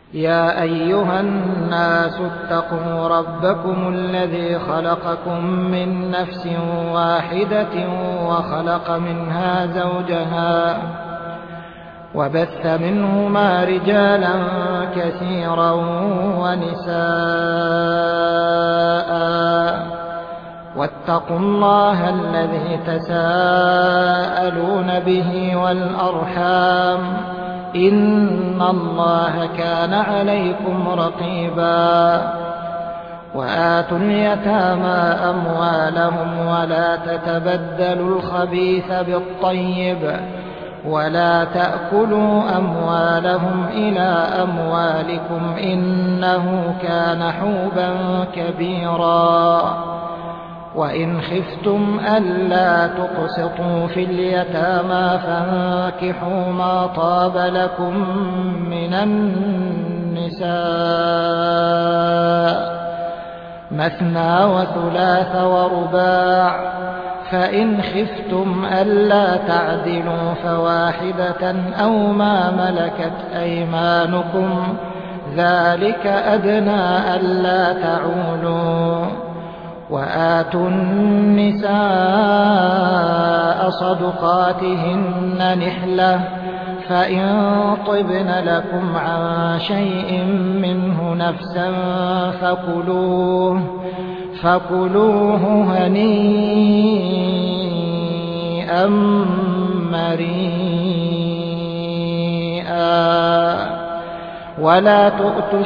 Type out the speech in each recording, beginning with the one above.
يا أيها الناس اتقوا ربكم الذي خلقكم من نفس واحدة وخلق منها زوجها وبث منهما رجالا كثيرا ونساء واتقوا الله الذي تساءلون به والأرحام إن الله كان عليكم رقيبا وآتوا اليتامى أموالهم ولا تتبدلوا الخبيث بالطيب ولا تأكلوا أموالهم إلى أموالكم إنه كان حوبا كبيرا وإن خفتم ألا تقسطوا في اليتامى فانكحوا ما طاب لكم من النساء مثنى وثلاث ورباع فإن خفتم ألا تعدلوا فواحدة أو ما ملكت أيمانكم ذلك أدنى ألا تعولوا وآتوا النساء صدقاتهن نحلة فإن طبن لكم عن شيء منه نفسا فكلوه هنيئا مريئا ولا تؤتوا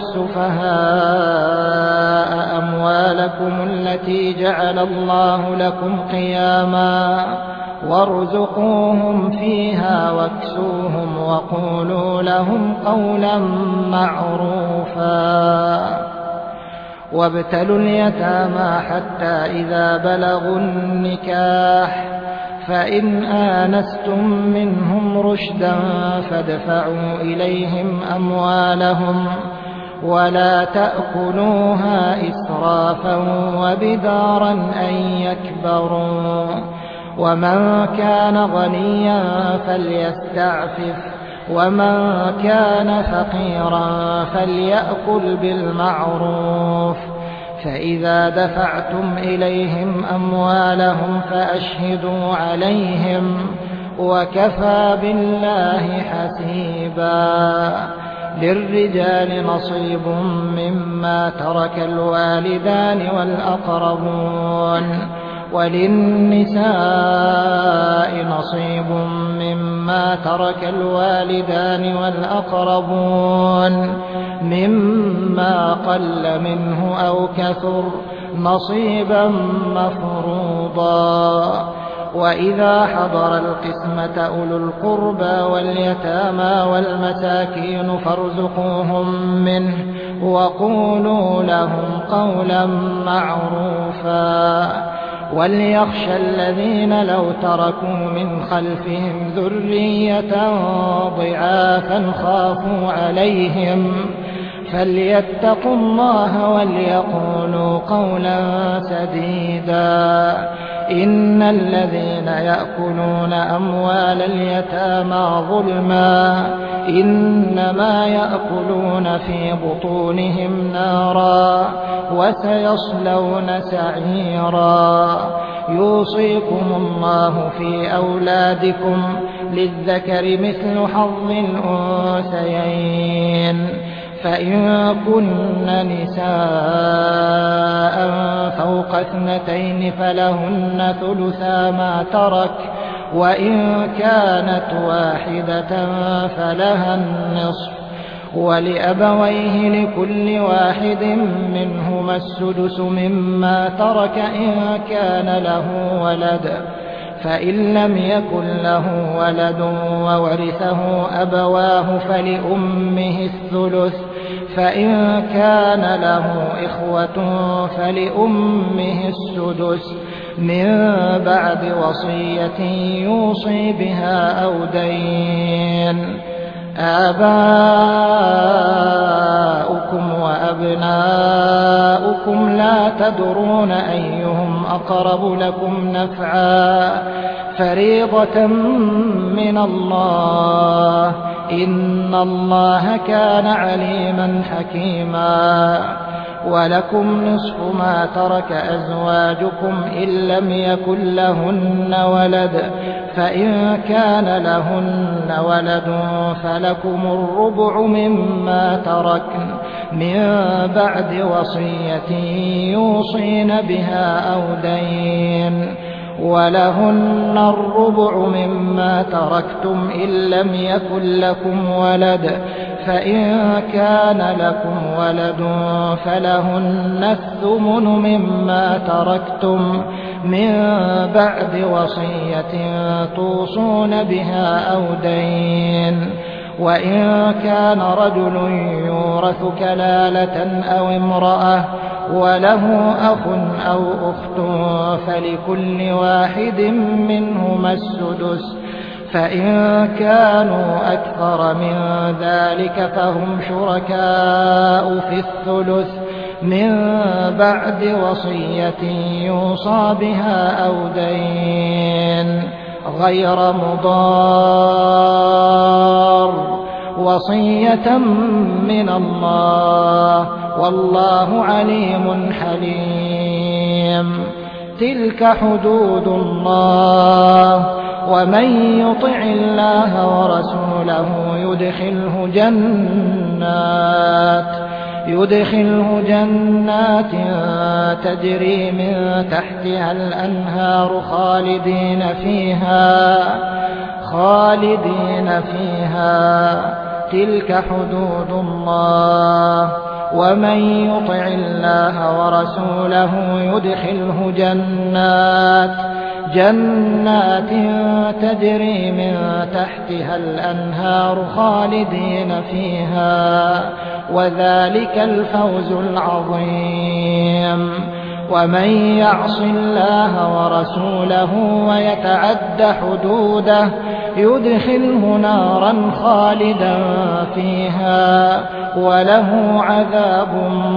السفهاء أموالكم التي جعل الله لكم قياما وارزقوهم فيها واكسوهم وقولوا لهم قولا معروفا وابتلوا اليتامى حتى إذا بلغوا النكاح فإن آنستم منهم رشدا فادفعوا إليهم أموالهم ولا تأكلوها إسرافا وبدارا أن يكبروا ومن كان غنيا فليستعفف ومن كان فقيرا فليأكل بالمعروف فإذا دفعتم إليهم أموالهم فأشهدوا عليهم وكفى بالله حسيبا للرجال نصيب مما ترك الوالدان والأقربون وللنساء نصيب مما ترك الوالدان والأقربون مما قل منه أو كثر نصيبا مفروضا وإذا حضر القسمة أولو القربى واليتامى والمساكين فارزقوهم منه وقولوا لهم قولا معروفا وليخشى الذين لو تركوا من خلفهم ذرية ضعافا خافوا عليهم فليتقوا الله وليقولوا قولا سديدا إن الذين يأكلون أموال اليتامى ظلما إنما يأكلون في بطونهم نارا وسيصلون سعيرا يوصيكم الله في أولادكم للذكر مثل حظ الأنثيين فإن كن نساء فوق 2 فلهن ثلثا ما ترك وإن كانت واحدة فلها النصف ولأبويه لكل واحد منهما السدس مما ترك إن كان له ولد فإن لم يكن له ولد وورثه أبواه فلأمه الثلث فإن كان له إخوة فلأمه السدس من بعد وصية يوصي بها أو دين آباؤكم وأبناؤكم لا تدرون أيهم أقرب لكم نفعا فريضة من الله إن الله كان عليما حكيما. ولكم نصف ما ترك أزواجكم إن لم يكن لهن ولد، فإن كان لهن ولد فلكم الربع مما تركن من بعد وصية يوصين بها أو دين، ولهن الربع مما تركتم إن لم يكن لكم ولد، فإن كان لكم ولد فلهن الثمن مما تركتم من بعد وصية توصون بها أو دين. وإن كان رجل يورث كلالة أو امرأة وله أخ أو أخت فلكل واحد منهما السدس، فإن كانوا أكثر من ذلك فهم شركاء في الثلث من بعد وصية يوصى بها أو دين غير مضار، وصية من الله والله عليم حليم. تلك حدود الله، ومن يطع الله ورسوله يدخله جنات تجري من تحتها الأنهار خالدين فيها. تلك حدود الله، ومن يطع الله ورسوله يدخله جنات تجري من تحتها الأنهار خالدين فيها، وذلك الفوز العظيم. ومن يعص الله ورسوله ويتعد حدوده يدخله نارا خالدا فيها وله عذاب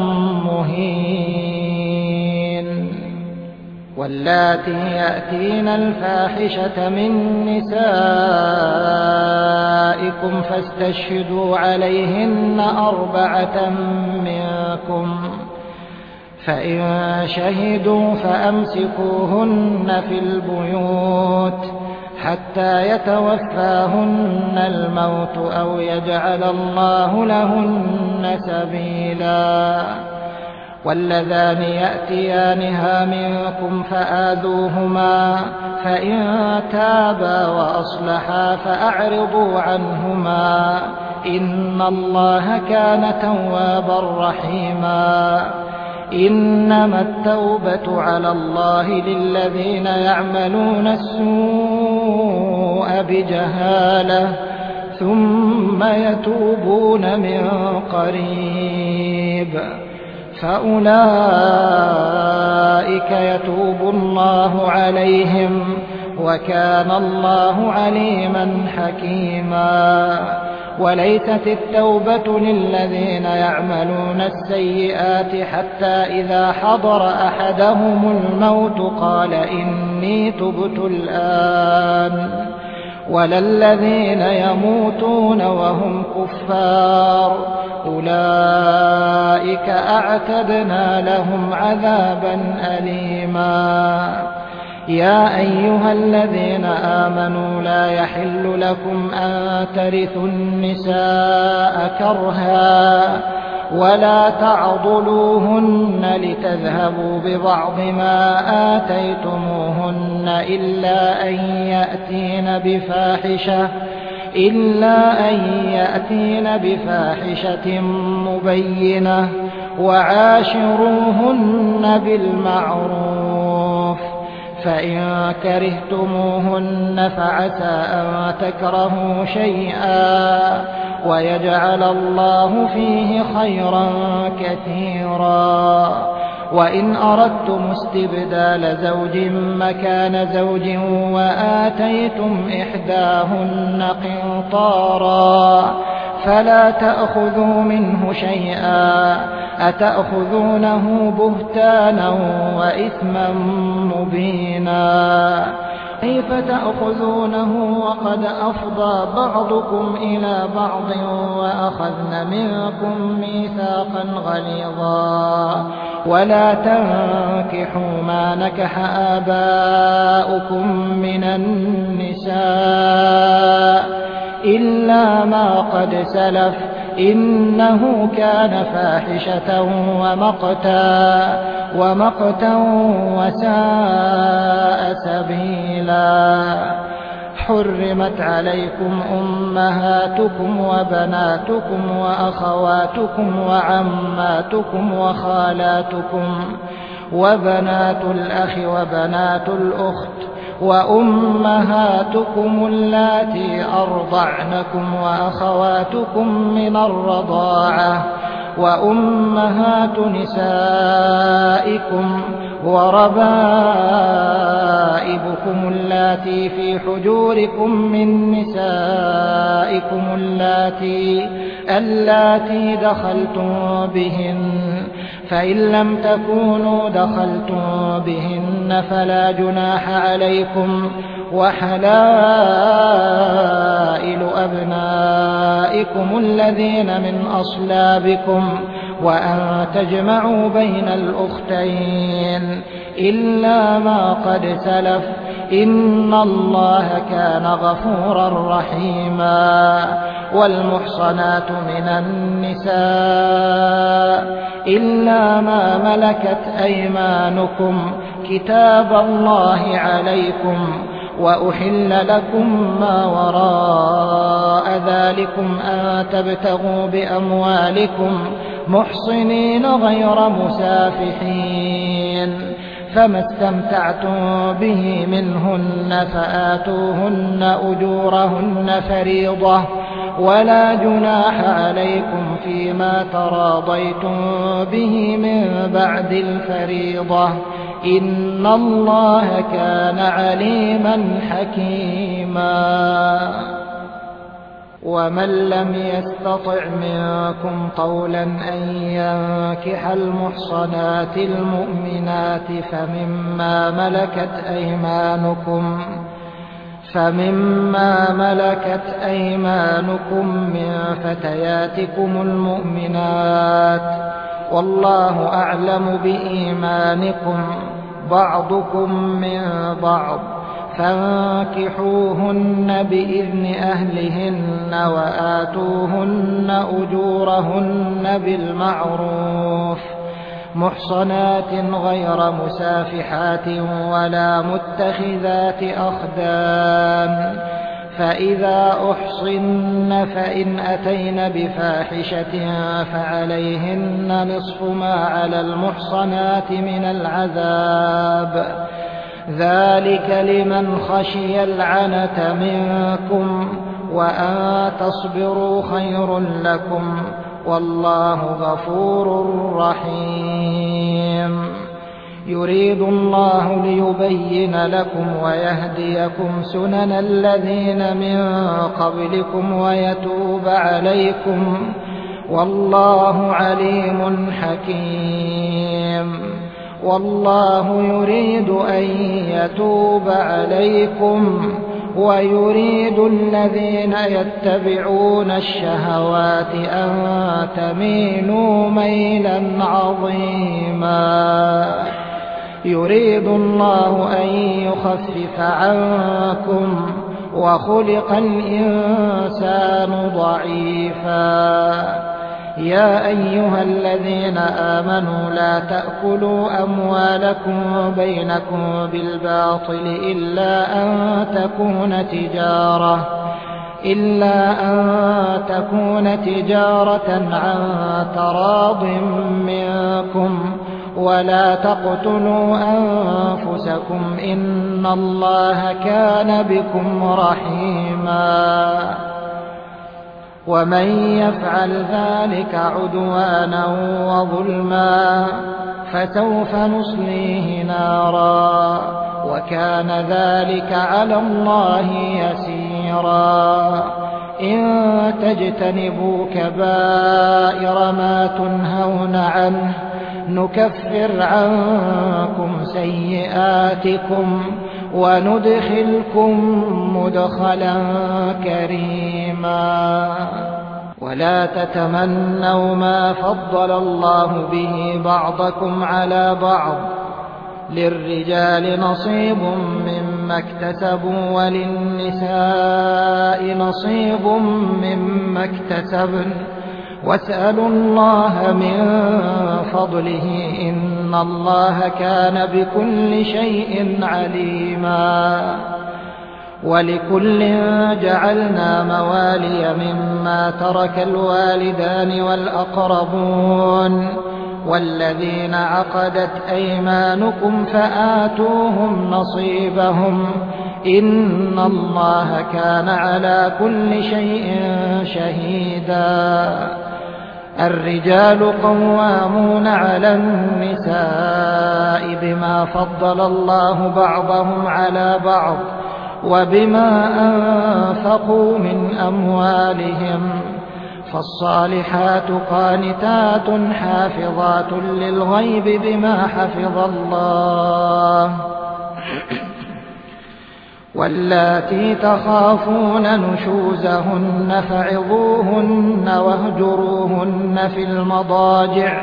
مهين. واللاتي يأتين الفاحشة من نسائكم فاستشهدوا عليهن 4 منكم، فإن شهدوا فأمسكوهن في البيوت حتى يتوفاهن الموت أو يجعل الله لهن سبيلا. واللذان يأتيانها منكم فآذوهما، فإن تابا وأصلحا فأعرضوا عنهما، إن الله كان توابا رحيما. إنما التوبة على الله للذين يعملون السوء بجهالة ثم يتوبون من قريب فأولئك يتوب الله عليهم وكان الله عليما حكيما. وليست التوبة للذين يعملون السيئات حتى إذا حضر أحدهم الموت قال إني تبت الآن، ولا الذين يموتون وهم كفار أولئك أعتدنا لهم عذابا أليما. يا أيها الذين آمنوا لا يحل لكم أن ترثوا النساء كرها ولا تعضلوهن لتذهبوا ببعض ما آتيتموهن إلا أن يأتين بفاحشة مبينة وعاشروهن بالمعروف. فإن كرهتموهن فعسى أن تكرهوا شيئا ويجعل الله فيه خيرا كثيرا. وإن أردتم استبدال زوج مكان زوج وآتيتم إحداهن قنطارا فلا تأخذوا منه شيئا أتأخذونه بهتانا وإثما مبينا. كيف تأخذونه وقد أفضى بعضكم إلى بعض وأخذن منكم ميثاقا غليظا ولا تنكحوا ما نكح آباؤكم من النساء إلا ما قد سلف إنه كان فاحشة ومقتا وساء سبيلا. حرمت عليكم أمهاتكم وبناتكم وأخواتكم وعماتكم وخالاتكم وبنات الأخ وبنات الأخت وأمهاتكم اللاتي أرضعنكم وأخواتكم من الرضاعة وأمهات نسائكم وربائبكم اللاتي في حجوركم من نسائكم اللاتي دخلتم بهن فإن لم تكونوا دخلتم بهن فلا جناح عليكم وحلائل أبنائكم الذين من أصلابكم وأن تجمعوا بين الأختين إلا ما قد سلف إن الله كان غفورا رحيما. والمحصنات من النساء إلا ما ملكت أيمانكم كتاب الله عليكم وأحل لكم ما وراء ذلكم أن تبتغوا بأموالكم محصنين غير مسافحين فما استمتعتم به منهن فآتوهن أجورهن فريضة ولا جناح عليكم فيما تراضيتم به من بعد الفريضة إن الله كان عليما حكيما. ومن لم يستطع منكم طولا أن ينكح المحصنات المؤمنات فمما ملكت أيمانكم من فتياتكم المؤمنات والله أعلم بإيمانكم بعضكم من بعض فانكحوهن بإذن أهلهن وآتوهن أجورهن بالمعروف محصنات غير مسافحات ولا متخذات أخدان فإذا أحصن فإن أتين بفاحشة فعليهن نصف ما على المحصنات من العذاب ذلك لمن خشي العنة منكم وأن تصبروا خير لكم والله غفور رحيم. يريد الله ليبين لكم ويهديكم سنن الذين من قبلكم ويتوب عليكم والله عليم حكيم. والله يريد أن يتوب عليكم ويريد الذين يتبعون الشهوات أن تميلوا ميلا عظيما. يريد الله أن يخفف عنكم وخلق الإنسان ضعيفا. يا أيها الذين آمنوا لا تأكلوا أموالكم بينكم بالباطل إلا أن تكون تجارة عن تراض منكم ولا تقتلوا أنفسكم إن الله كان بكم رحيما. ومن يفعل ذلك عدوانا وظلما فسوف نصليه نارا وكان ذلك على الله يسيرا. إن تجتنبوا كبائر ما تنهون عنه نكفر عنكم سيئاتكم وندخلكم مدخلا كريما. ولا تتمنوا ما فضل الله به بعضكم على بعض، للرجال نصيب مما اكتسبوا وللنساء نصيب مما اكتسبن، واسألوا الله من فضله إن الله كان بكل شيء عليما. ولكل جعلنا موالي مما ترك الوالدان والأقربون والذين عقدت أيمانكم فآتوهم نصيبهم إن الله كان على كل شيء شهيدا. الرجال قوامون على النساء بما فضل الله بعضهم على بعض وبما أنفقوا من أموالهم، فالصالحات قانتات حافظات للغيب بما حفظ الله. واللاتي تخافون نشوزهن فعظوهن واهجروهن في المضاجع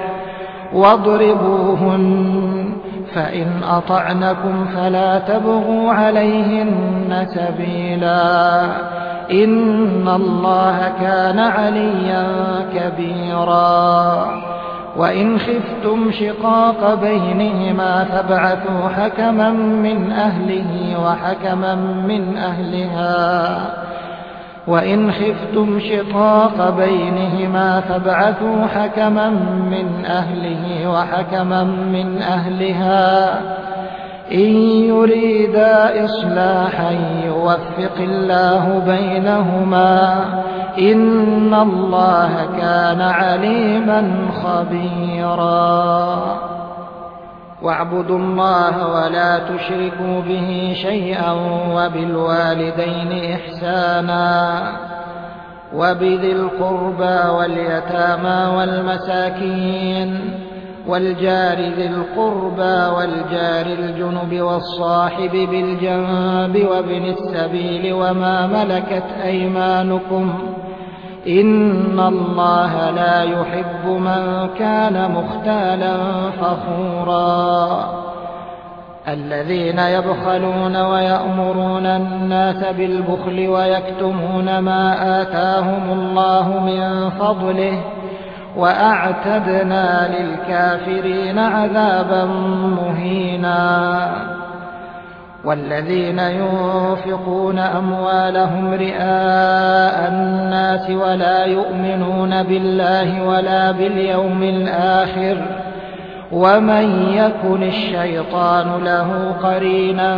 واضربوهن، فإن أطعنكم فلا تبغوا عليهن سبيلا إن الله كان عليا كبيرا. وإن خفتم شقاق بينهما فابعثوا حكما من أهله وحكما من أهلها وإن خفتم شقاق بينهما فابعثوا حكما من أهله وحكما من أهلها إن يريدا إصلاحا يوفق الله بينهما إن الله كان عليما خبيرا. واعبدوا الله ولا تشركوا به شيئا وبالوالدين إحسانا وبذي القربى واليتامى والمساكين والجار ذي القربى والجار الجنب والصاحب بالجنب وابن السبيل وما ملكت أيمانكم إن الله لا يحب من كان مختالا فخورا. الذين يبخلون ويأمرون الناس بالبخل ويكتمون ما آتاهم الله من فضله وأعتدنا للكافرين عذابا مهينا. والذين ينفقون أموالهم رئاء الناس ولا يؤمنون بالله ولا باليوم الآخر ومن يكن الشيطان له قرينا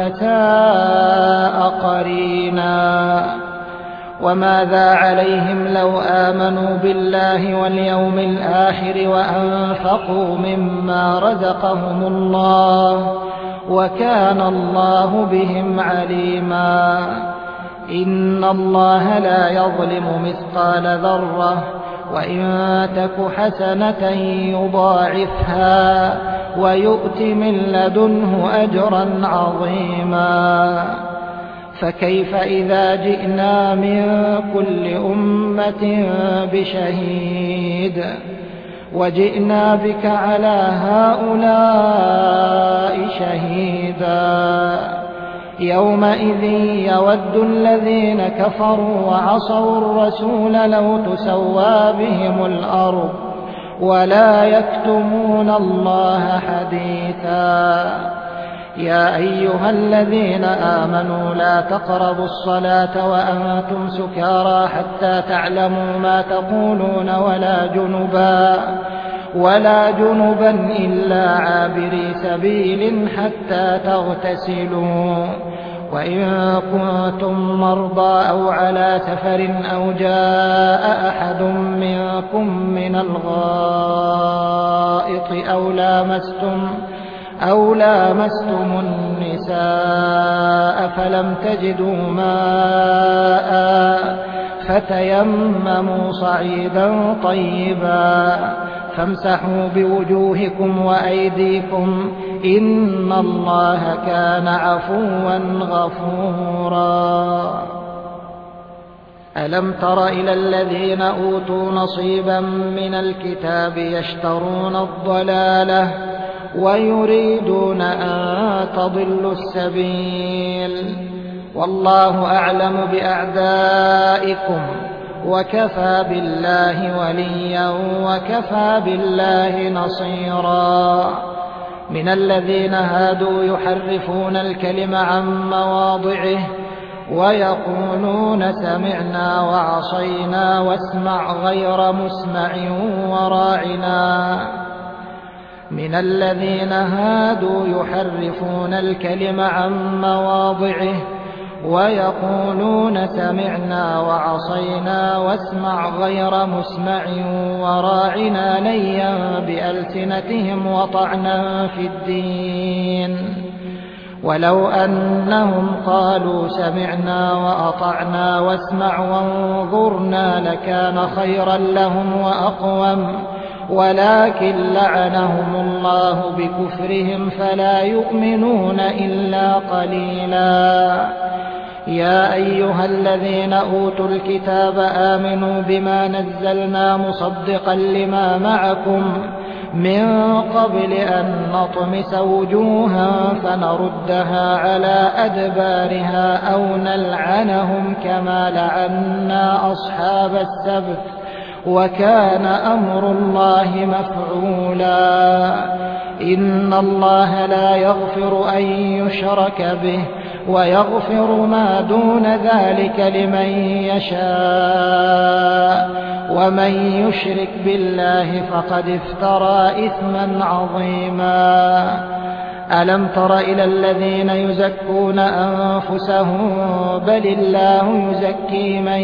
فساء قرينا. وماذا عليهم لو آمنوا بالله واليوم الآخر وأنفقوا مما رزقهم الله وكان الله بهم عليما. إن الله لا يظلم مثقال ذرة وإن تك حسنة يضاعفها ويؤت من لدنه أجرا عظيما. فكيف إذا جئنا من كل أمة بشهيد وجئنا بك على هؤلاء شهيدا. يومئذ يود الذين كفروا وعصوا الرسول لو تسوى بهم الأرض ولا يكتمون الله حديثا. يا أيها الذين آمنوا لا تقربوا الصلاة وأنتم سكارى حتى تعلموا ما تقولون ولا جنبا إلا عابري سبيل حتى تغتسلوا. وإن كنتم مرضى أو على سفر أو جاء أحد منكم من الغائط أو لامستم النساء فلم تجدوا ماء فتيمموا صعيدا طيبا فامسحوا بوجوهكم وأيديكم إن الله كان عفوا غفورا. ألم تر إلى الذين أوتوا نصيبا من الكتاب يشترون الضلالة ويريدون أن تضلوا السبيل والله أعلم بأعدائكم وكفى بالله وليا وكفى بالله نصيرا. من الذين هادوا يحرفون الكلم عن مواضعه ويقولون سمعنا وعصينا واسمع غير مسمع وراعنا. من الذين هادوا يحرفون الكلم عن مواضعه ويقولون سمعنا وعصينا واسمع غير مسمع وراعنا ليا بألسنتهم وطعنا في الدين ولو أنهم قالوا سمعنا وأطعنا واسمع وانظرنا لكان خيرا لهم وأقوم ولكن لعنهم الله بكفرهم فلا يؤمنون إلا قليلا. يا أيها الذين أوتوا الكتاب آمنوا بما نزلنا مصدقا لما معكم من قبل أن نطمس وجوها فنردها على أدبارها أو نلعنهم كما لعنا أصحاب السبت وكان أمر الله مفعولا. إن الله لا يغفر أن يشرك به ويغفر ما دون ذلك لمن يشاء ومن يشرك بالله فقد افترى إثما عظيما. ألم تر إلى الذين يزكون أنفسهم بل الله يزكي من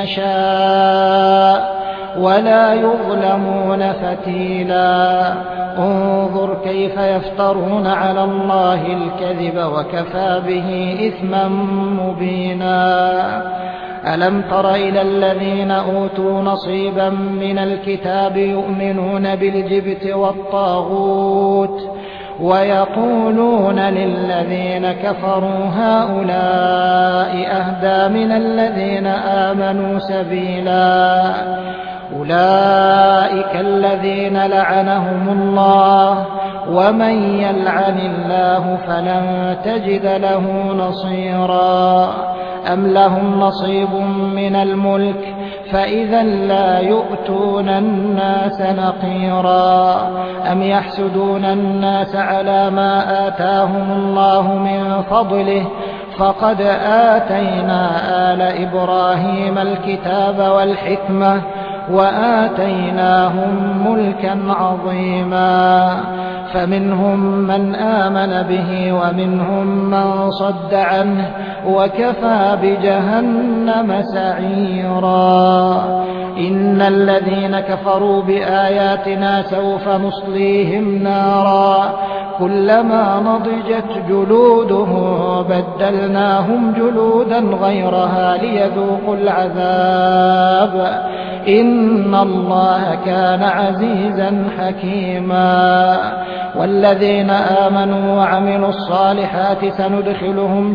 يشاء ولا يظلمون فتيلا. انظر كيف يفترون على الله الكذب وكفى به إثما مبينا. ألم تر إلى الذين أوتوا نصيبا من الكتاب يؤمنون بالجبت والطاغوت ويقولون للذين كفروا هؤلاء أهدى من الذين آمنوا سبيلا. أولئك الذين لعنهم الله ومن يلعن الله فلن تجد له نصيرا. أم لهم نصيب من الملك فإذا لا يؤتون الناس نقيرا. أم يحسدون الناس على ما آتاهم الله من فضله فقد آتينا آل إبراهيم الكتاب والحكمة وآتيناهم ملكا عظيما. فمنهم من آمن به ومنهم من صد عنه وكفى بجهنم سعيرا. إن الذين كفروا بآياتنا سوف نصليهم نارا كلما نضجت جلودهم بدلناهم جلودا غيرها ليذوقوا العذاب إن الله كان عزيزا حكيما. والذين آمنوا وعملوا الصالحات سندخلهم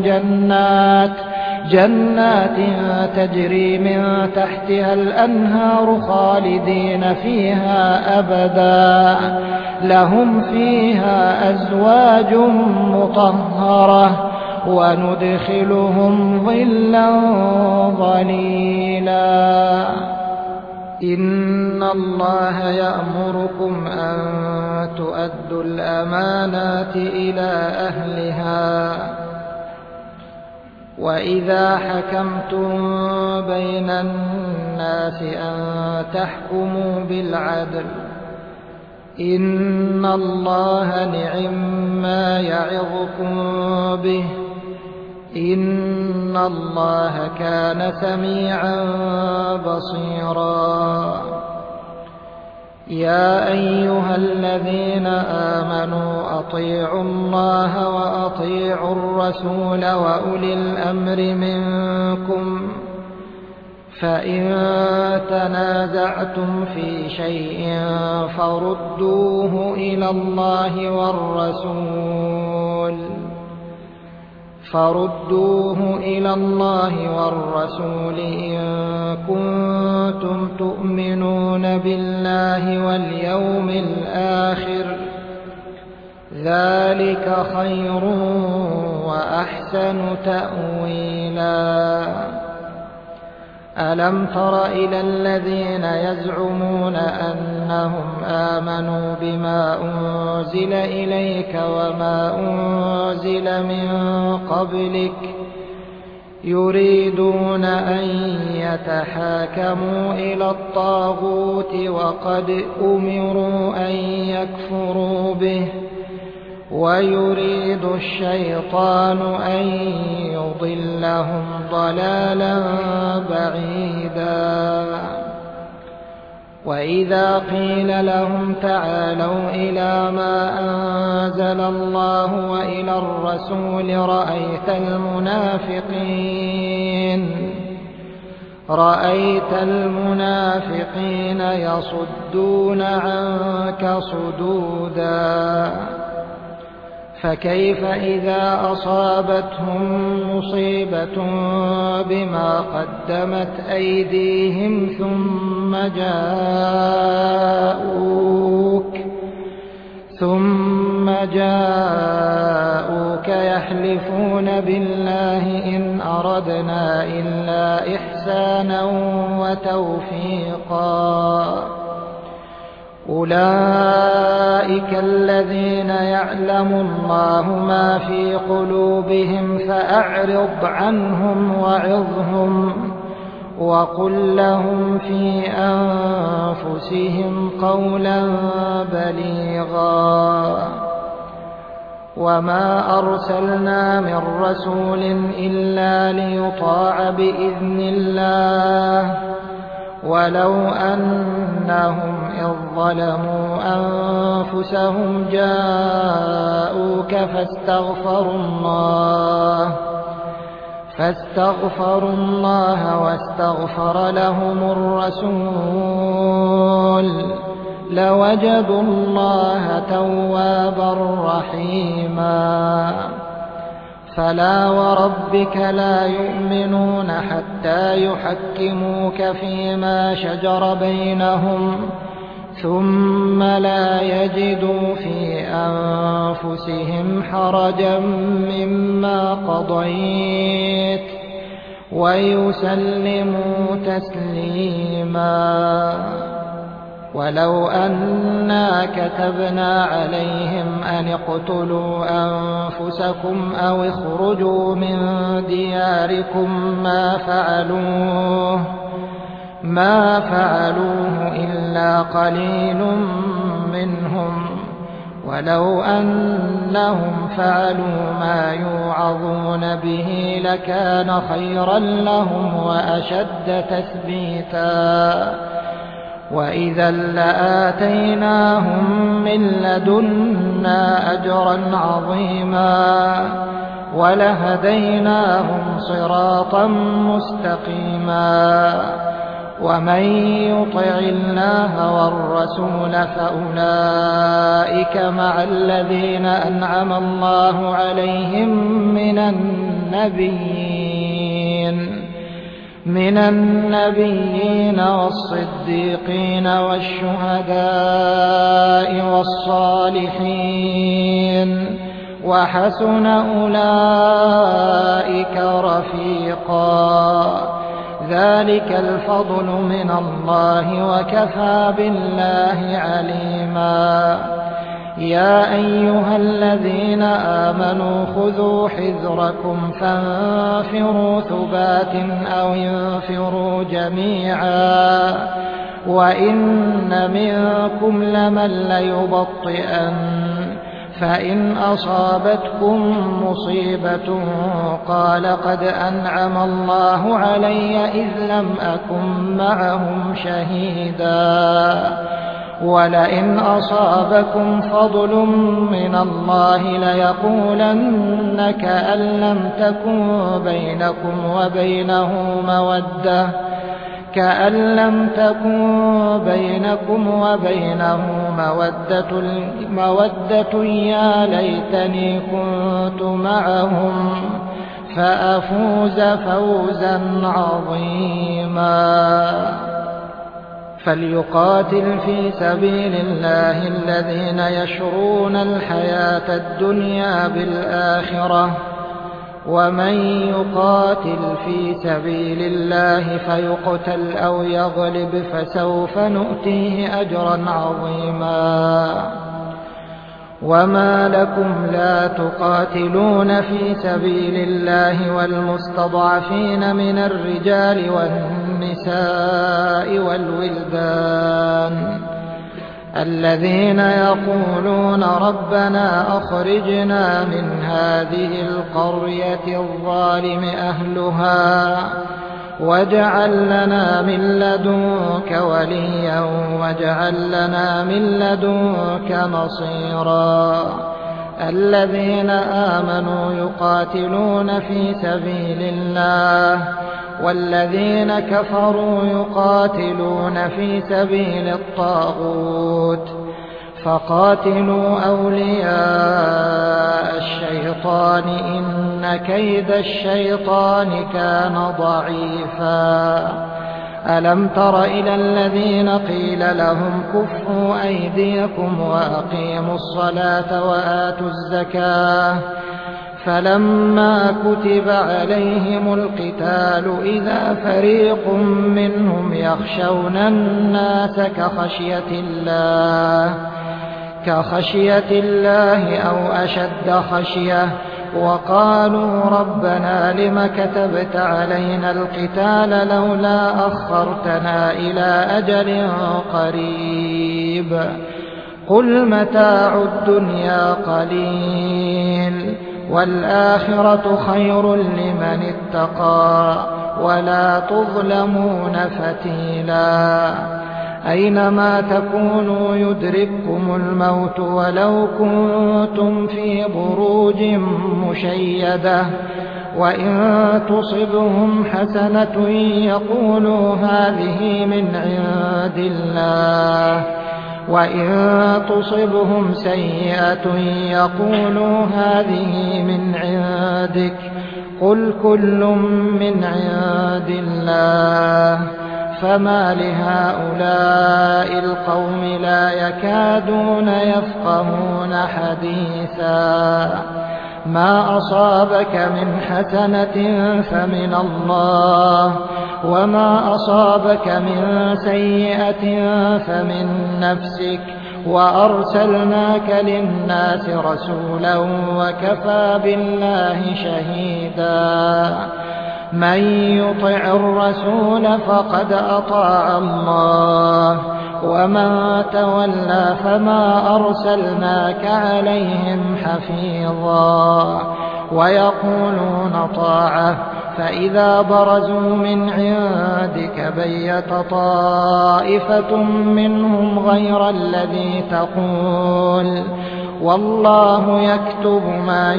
جنات تجري من تحتها الأنهار خالدين فيها أبدا لهم فيها أزواج مطهرة وندخلهم ظلا ظليلا. إن الله يأمركم أن تؤدوا الأمانات إلى أهلها وإذا حكمتم بين الناس أن تحكموا بالعدل إن الله نعما يعظكم به إن الله كان سميعا بصيرا. يا أيها الذين آمنوا أطيعوا الله وأطيعوا الرسول وأولي الأمر منكم فإن تنازعتم في شيء فردوه إلى الله والرسول إن كنتم تؤمنون بالله واليوم الآخر، ذلك خير وأحسن تأويلا. ألم تر إلى الذين يزعمون أنهم آمنوا بما أنزل إليك وما أنزل من قبلك يريدون أن يتحاكموا إلى الطاغوت وقد أمروا أن يكفروا به ويريد الشيطان أن يضلهم ضلالا بعيدا. وإذا قيل لهم تعالوا إلى ما أنزل الله وإلى الرسول رأيت المنافقين يصدون عنك صدودا. فكيف إذا أصابتهم مصيبة بما قدمت أيديهم ثم جاءوك يحلفون بالله إن أردنا إلا إحسانا وتوفيقا. أولئك الذين يعلم الله ما في قلوبهم فأعرض عنهم وعظهم وقل لهم في أنفسهم قولا بليغا. وما أرسلنا من رسول إلا ليطاع بإذن الله ولو أنهم إذ ظلموا أنفسهم جاءوك فاستغفروا الله واستغفر لهم الرسول لوجدوا الله توابا رحيما. فلا وربك لا يؤمنون حتى يحكموك فيما شجر بينهم ثم لا يجدوا في أنفسهم حرجا مما قضيت ويسلموا تسليما. ولو أنا كتبنا عليهم أن اقتلوا أنفسكم أو اخرجوا من دياركم ما فعلوه إلا قليل منهم ولو أنهم فعلوا ما يوعظون به لكان خيرا لهم وأشد تثبيتا. وإذا لآتيناهم من لدنا أجرا عظيما ولهديناهم صراطا مستقيما. ومن يطع الله والرسول فأولئك مع الذين أنعم الله عليهم من النبيين والصديقين والشهداء والصالحين وحسن أولئك رفيقا. ذلك الفضل من الله وكفى بالله عليما. يا أيها الذين آمنوا خذوا حذركم فانفروا ثبات أو انفروا جميعا وإن منكم لمن ليبطئن فإن أصابتكم مصيبة قال قد أنعم الله علي إذ لم أكن معهم شهيدا ولئن أصابكم فضل من الله ليقولن كأن لم تكن بينكم وبينه مودة كأن لم تكن بينكم وبينه مودة يا ليتني كنت معهم فأفوز فوزا عظيما. فليقاتل في سبيل الله الذين يشرون الحياة الدنيا بالآخرة، ومن يقاتل في سبيل الله فيقتل أو يغلب فسوف نؤتيه أجرا عظيما. وما لكم لا تقاتلون في سبيل الله والمستضعفين من الرجال والنساء والولدان الذين يقولون ربنا أخرجنا من هذه القرية الظالم أهلها واجعل لنا من لدنك وليا واجعل لنا من لدنك نصيرا. الذين آمنوا يقاتلون في سبيل الله والذين كفروا يقاتلون في سبيل الطاغوت فقاتلوا أولياء الشيطان إن كيد الشيطان كان ضعيفا. ألم تر إلى الذين قيل لهم كفوا أيديكم وأقيموا الصلاة وآتوا الزكاة فلما كتب عليهم القتال إذا فريق منهم يخشون الناس كخشية الله أو أشد خشية وقالوا ربنا لم كتبت علينا القتال لولا أخرتنا إلى أجل قريب قل متاع الدنيا قليل والآخرة خير لمن اتقى ولا تظلمون فتيلا. أينما تكونوا يدرككم الموت ولو كنتم في بروج مشيدة وإن تصبهم حسنة يقولوا هذه من عند الله وإن تصبهم سيئة يقولوا هذه من عندك قل كل من عند الله فما لهؤلاء القوم لا يكادون يفقهون حديثا. ما أصابك من حسنة فمن الله وما أصابك من سيئة فمن نفسك وأرسلناك للناس رسولا وكفى بالله شهيدا. من يطع الرسول فقد أطاع الله ومن تولى فما أرسلناك عليهم حفيظا. ويقولون طاعة فإذا برزوا من عندك بيت طائفة منهم غير الذي تقول والله يكتب ما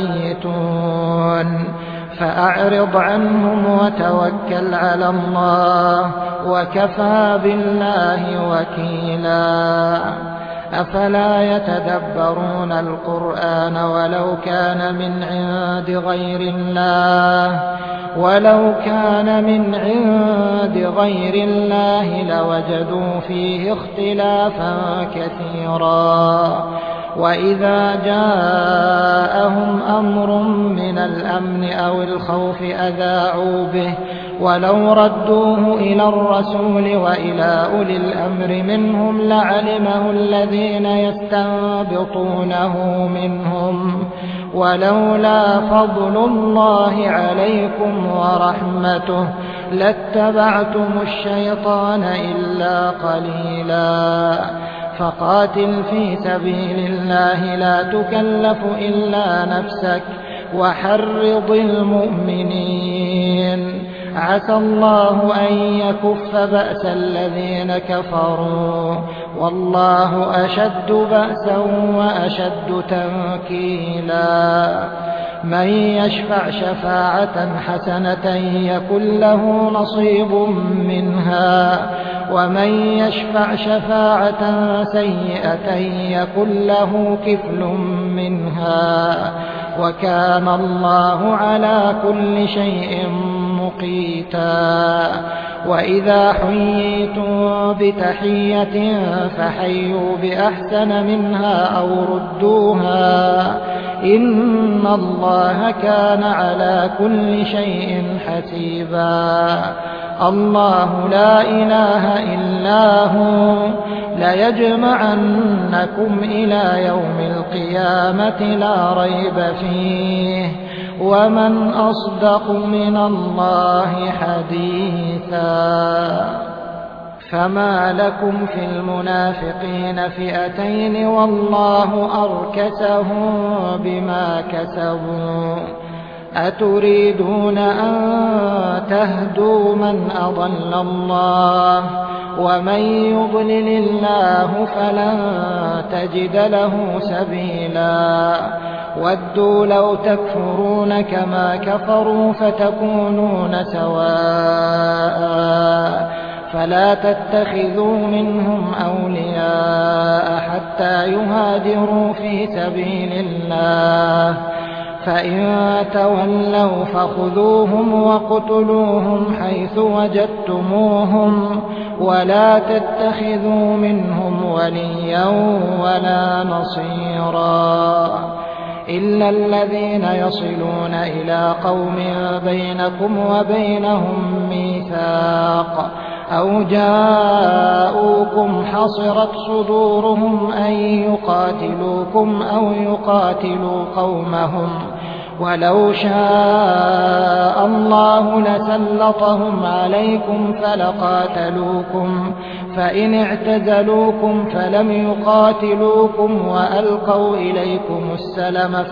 يبيتون فأعرض عنهم وتوكل على الله وكفى بالله وكيلا. أفلا يتدبرون القرآن ولو كان من عند غير الله لوجدوا فيه اختلافا كثيرا. وإذا جاءهم أمر من الأمن أو الخوف أذاعوا به ولو ردوه إلى الرسول وإلى أولي الأمر منهم لعلمه الذين يستنبطونه منهم ولولا فضل الله عليكم ورحمته لاتبعتم الشيطان إلا قليلا. فقاتل في سبيل الله لا تكلف إلا نفسك وحرض المؤمنين عسى الله أن يكف بأس الذين كفروا والله أشد بأسا وأشد تنكيلا. من يشفع شفاعة حسنة يكن له نصيب منها ومن يشفع شفاعة سيئة يكن له كفل منها وكان الله على كل شيء مقيتا. وإذا حييتم بتحية فحيوا بأحسن منها أو ردوها إن الله كان على كل شيء حسيبا. الله لا إله إلا هو ليجمعنكم إلى يوم القيامة لا ريب فيه ومن أصدق من الله حديثا. فما لكم في المنافقين فئتين والله أركسهم بما كسبوا أتريدون أن تهدوا من أضل الله ومن يضلل الله فلن تجد له سبيلا. ودوا لو تكفرون كما كفروا فتكونون سواء فلا تتخذوا منهم أولياء حتى يهاجروا في سبيل الله فإن تولوا فخذوهم وقتلوهم حيث وجدتموهم ولا تتخذوا منهم وليا ولا نصيرا إلا الذين يصلون إلى قوم بينكم وبينهم ميثاق أو جاءوكم حصرت صدورهم أن يقاتلوكم أو يقاتلوا قومهم ولو شاء الله لسلطهم عليكم فلقاتلوكم فإن اعتزلوكم فلم يقاتلوكم وألقوا إليكم السلم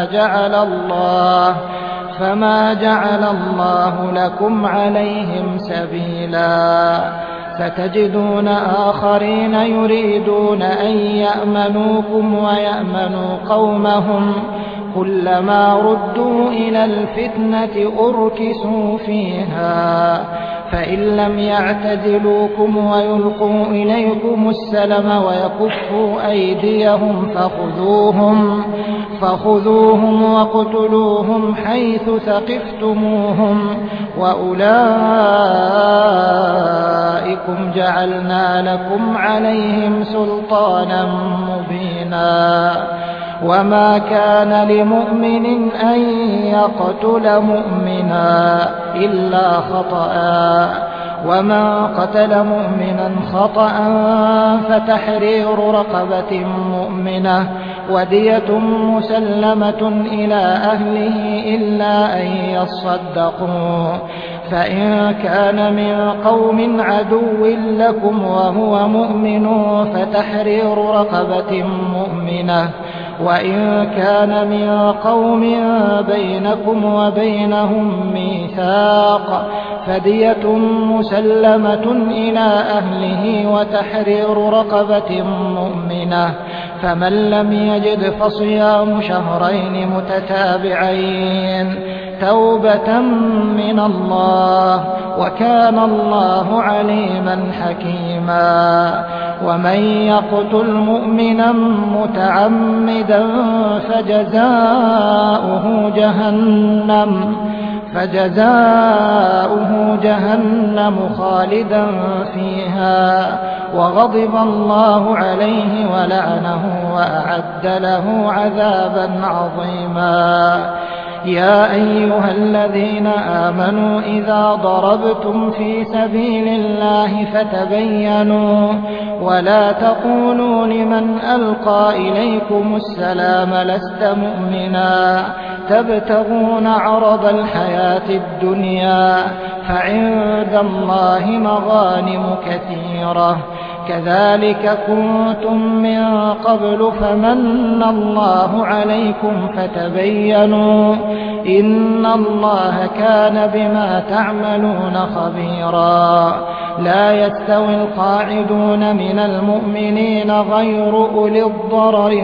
فما جعل الله لكم عليهم سبيلا. ستجدون آخرين يريدون أن يأمنوكم ويأمنوا قومهم كلما ردوا إلى الفتنة أركسوا فيها فإن لم يعتزلوكم ويلقوا إليكم السلم ويكفوا أيديهم فخذوهم وقتلوهم حيث ثقفتموهم وأولئكم جعلنا لكم عليهم سلطانا مبينا. وما كان لمؤمن أن يقتل مؤمنا إلا خطأ ومن قتل مؤمنا خطأ فتحرير رقبة مؤمنة ودية مسلمة إلى أهله إلا أن يصدقوا فإن كان من قوم عدو لكم وهو مؤمن فتحرير رقبة مؤمنة وإن كان من قوم بينكم وبينهم ميثاق فدية مسلمة إلى أهله وتحرير رقبة مؤمنة فمن لم يجد فصيام شهرين متتابعين توبة من الله وكان الله عليما حكيما. ومن يقتل مؤمنا متعمدا فجزاؤه جهنم خالدا فيها وغضب الله عليه ولعنه وأعد له عذابا عظيما. يا أيها الذين آمنوا إذا ضربتم في سبيل الله فتبينوا ولا تقولوا لمن ألقى إليكم السلام لست مؤمنا تبتغون عرض الحياة الدنيا فعند الله مغانم وكذلك كنتم من قبل فمن الله عليكم فتبينوا إن الله كان بما تعملون خبيرا لا يستوي القاعدون من المؤمنين غير أولي الضرر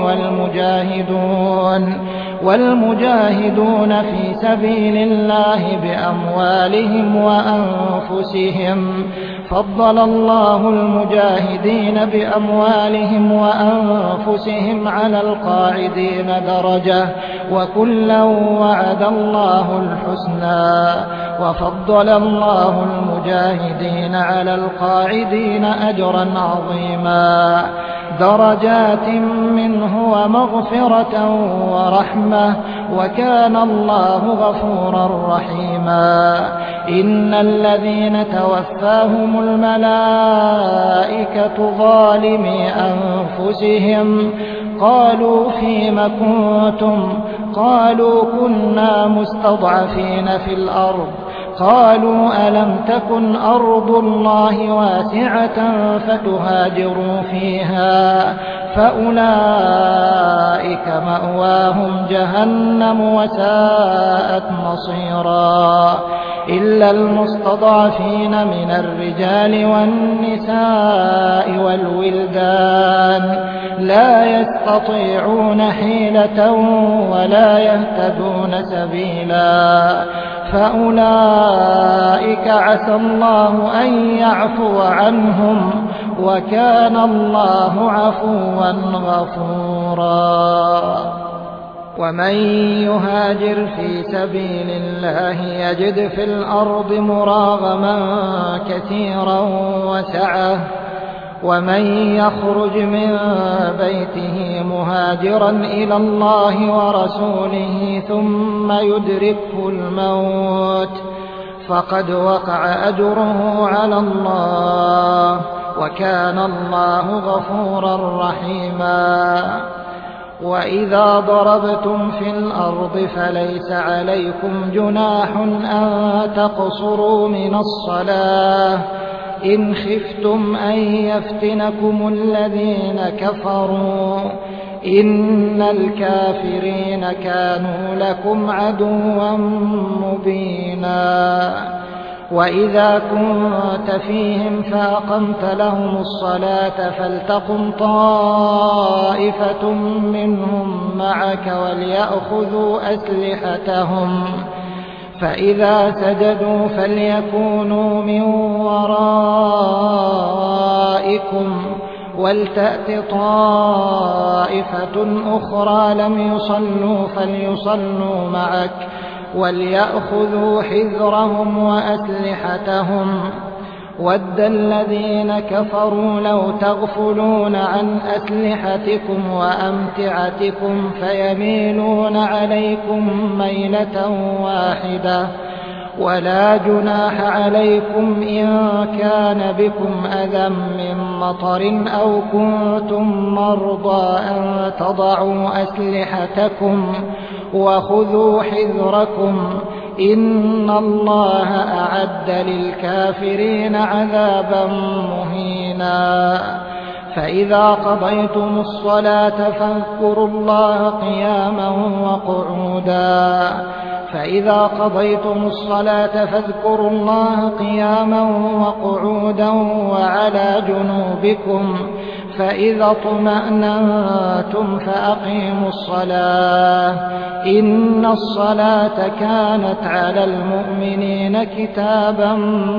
والمجاهدون في سبيل الله بأموالهم وأنفسهم فضل الله المجاهدين بأموالهم وأنفسهم على القاعدين درجة وكلا وعد الله الحسنى وفضل الله المجاهدين على القاعدين أجرا عظيما درجات منه ومغفرة ورحمة وكان الله غفورا رحيما إن الذين توفاهم الملائكة ظالمي أنفسهم قالوا فيم كنتم قالوا كنا مستضعفين في الأرض قالوا ألم تكن أرض الله واسعة فتهاجروا فيها فأولئك مأواهم جهنم وساءت مصيرا إلا المستضعفين من الرجال والنساء والولدان لا يستطيعون حيلة ولا يهتدون سبيلا فأولئك عسى الله أن يعفو عنهم وكان الله عفوا غفورا ومن يهاجر في سبيل الله يجد في الأرض مراغما كثيرا وسعة ومن يخرج من بيته مهاجرا إلى الله ورسوله ثم يدركه الموت فقد وقع أجره على الله وكان الله غفورا رحيما وإذا ضربتم في الأرض فليس عليكم جناح أن تقصروا من الصلاة إن خفتم أن يفتنكم الذين كفروا إن الكافرين كانوا لكم عدوا مبينا وإذا كنت فيهم فأقمت لهم الصلاة فلتقم طائفة منهم معك وليأخذوا أسلحتهم فإذا سجدوا فليكونوا من ورائكم ولتأت طائفة أخرى لم يصلوا فليصلوا معك وليأخذوا حذرهم وأسلحتهم ود الذين كفروا لو تغفلون عن أسلحتكم وأمتعتكم فيميلون عليكم ميلة واحدة ولا جناح عليكم إن كان بكم أذى من مطر أو كنتم مرضى أن تضعوا أسلحتكم وخذوا حذركم إن الله أعد للكافرين عذابا مهينا فإذا قضيتم الصلاة فاذكروا الله قياما وقعودا وعلى جنوبكم فإذا اطمأننتم فأقيموا الصلاة إن الصلاة كانت على المؤمنين كتابا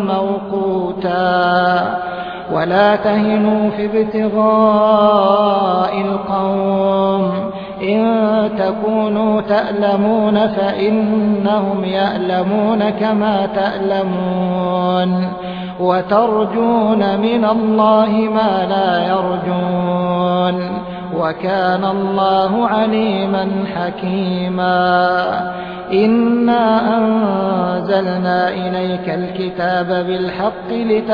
موقوتا ولا تهنوا في ابتغاء القوم إن تكونوا تألمون فإنهم يألمون كما تألمون وترجون من الله ما لا يرجون وكان الله عليما حكيما إنا أنزلنا إليك الكتاب بالحق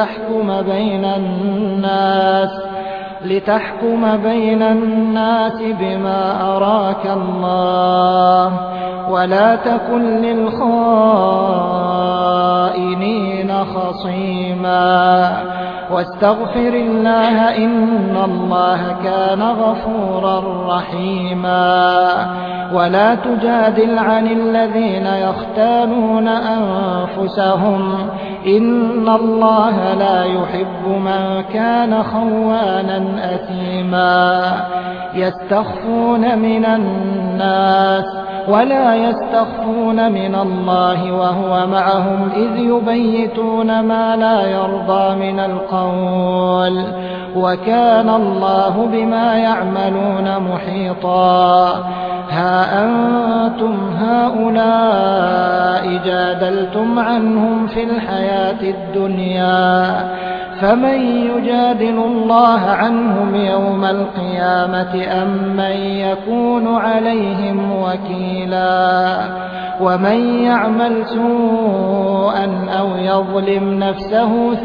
لتحكم بين الناس بما أراك الله ولا تكن للخائنين خصيما واستغفر الله إن الله كان غفورا رحيما ولا تجادل عن الذين يختانون أنفسهم إن الله لا يحب من كان خوانا أثيما يستخفون من الناس ولا يستخفون من الله وهو معهم إذ يبيتون ما لا يرضى من القول وكان الله بما يعملون محيطا ها أنتم هؤلاء جادلتم عنهم في الحياة الدنيا فمن يجادل الله عنهم يوم القيامة أم من يكون عليهم وكيلا ومن يعمل سوءا أو يظلم نفسه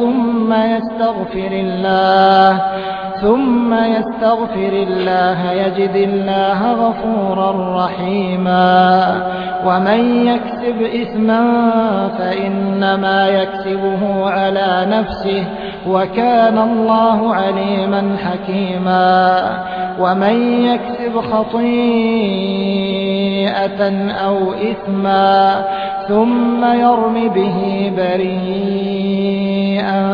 ثم يستغفر الله يجد الله غفورا رحيما ومن يكسب إثما فإنما يكسبه على نفسه وكان الله عليما حكيما ومن يكسب خطيئة أو إثما ثم يرم به بريئا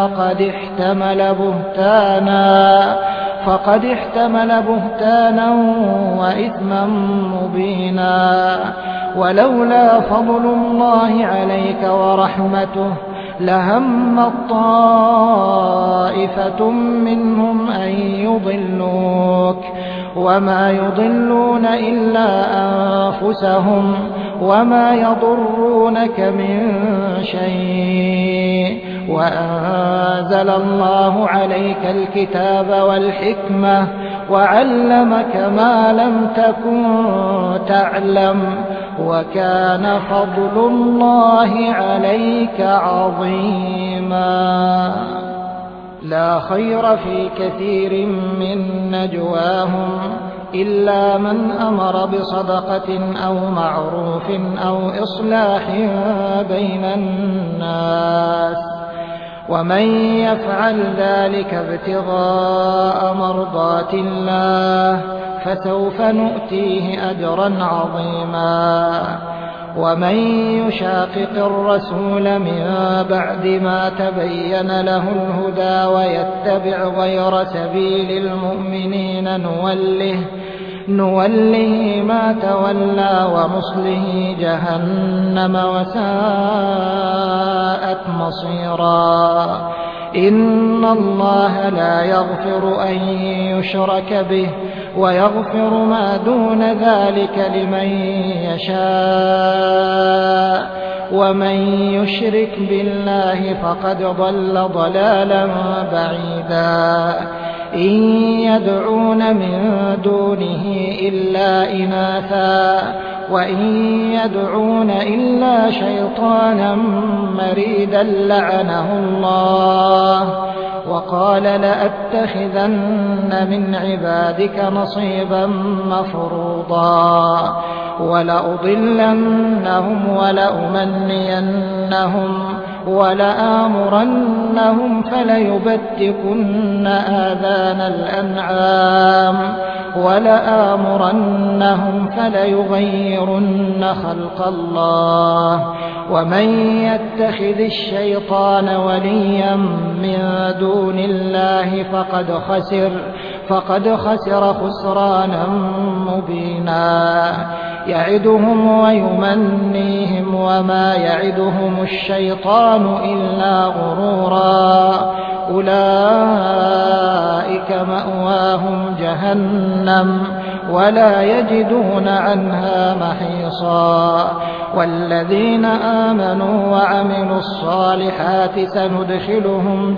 فقد احتمل بهتانا وإثما مبينا ولولا فضل الله عليك ورحمته لهم طائفة منهم أن يضلوك وما يضلون إلا أنفسهم وما يضرونك من شيء وأنزل الله عليك الكتاب والحكمة وعلمك ما لم تكن تعلم وكان فضل الله عليك عظيما لا خير في كثير من نجواهم إلا من أمر بصدقة أو معروف أو إصلاح بين الناس ومن يفعل ذلك ابتغاء مرضات الله فسوف نؤتيه أجرا عظيما ومن يشاقق الرسول من بعد ما تبين له الهدى ويتبع غير سبيل المؤمنين نوله ما تولى ونصله جهنم وساءت مصيرا إن الله لا يغفر أن يشرك به ويغفر ما دون ذلك لمن يشاء ومن يشرك بالله فقد ضل ضلالا بعيدا إن يدعون من دونه إلا إناثا وإن يدعون إلا شيطانا مريدا لعنه الله وقال لأتخذن من عبادك نصيبا مفروضا ولأضلنهم ولأمنينهم ولآمرنهم فليبتكن آذان الأنعام ولآمرنهم فليغيرن خلق الله ومن يتخذ الشيطان وليا من دون الله فقد خسر خسرانا مبينا يعدهم ويمنيهم وما يعدهم الشيطان إلا غرورا أولئك مأواهم جهنم ولا يجدون عنها محيصا والذين آمنوا وعملوا الصالحات سندخلهم